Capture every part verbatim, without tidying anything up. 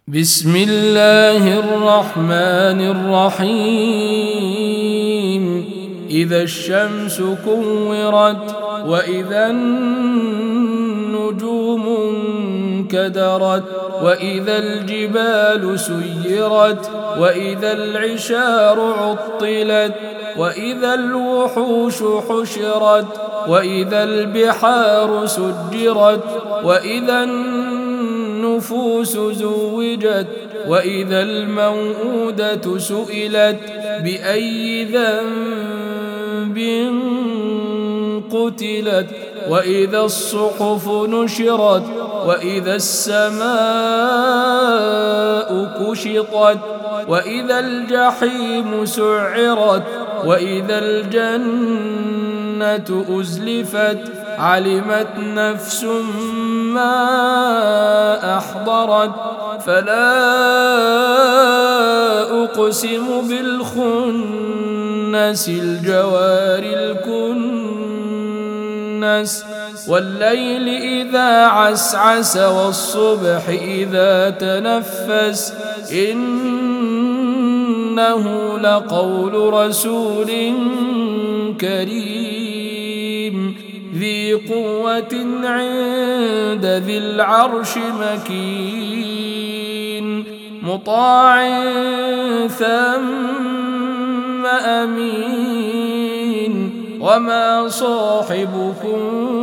بسم الله الرحمن الرحيم. إذا الشمس كورت وإذا النجوم انكدرت وإذا الجبال سيرت وإذا العشار عطلت وإذا الوحوش حشرت وإذا البحار سجرت وإذا النفوس زوجت وإذا الموءودة سئلت بأي ذنب قتلت وإذا الصحف نشرت وإذا السماء كشطت وإذا الجحيم سعرت وإذا الجنة أزلفت علمت نفس ما أحضرت فلا أقسم بالخنس الجوار الكنس والليل إذا عسعس والصبح إذا تنفس إنه لقول رسول كريم ذي قوة عند ذي العرش مكين مطاع ثم أمين وما صاحبكم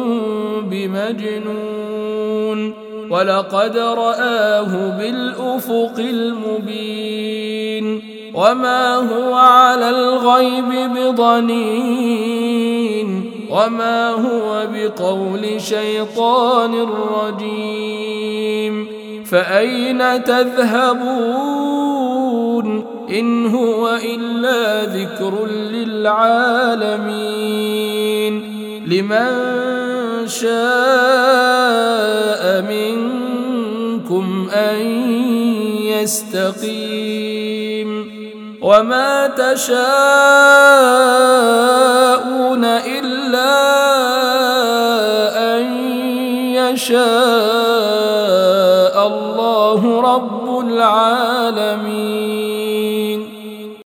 بمجنون ولقد رآه بالأفق المبين وما هو على الغيب بضنين وما هو بقول شيطان رجيم فأين تذهبون إن هو إلا ذكر للعالمين لمن شاء منكم أن يستقيم وما تشاءون إلا أن يشاء الله رب العالمين.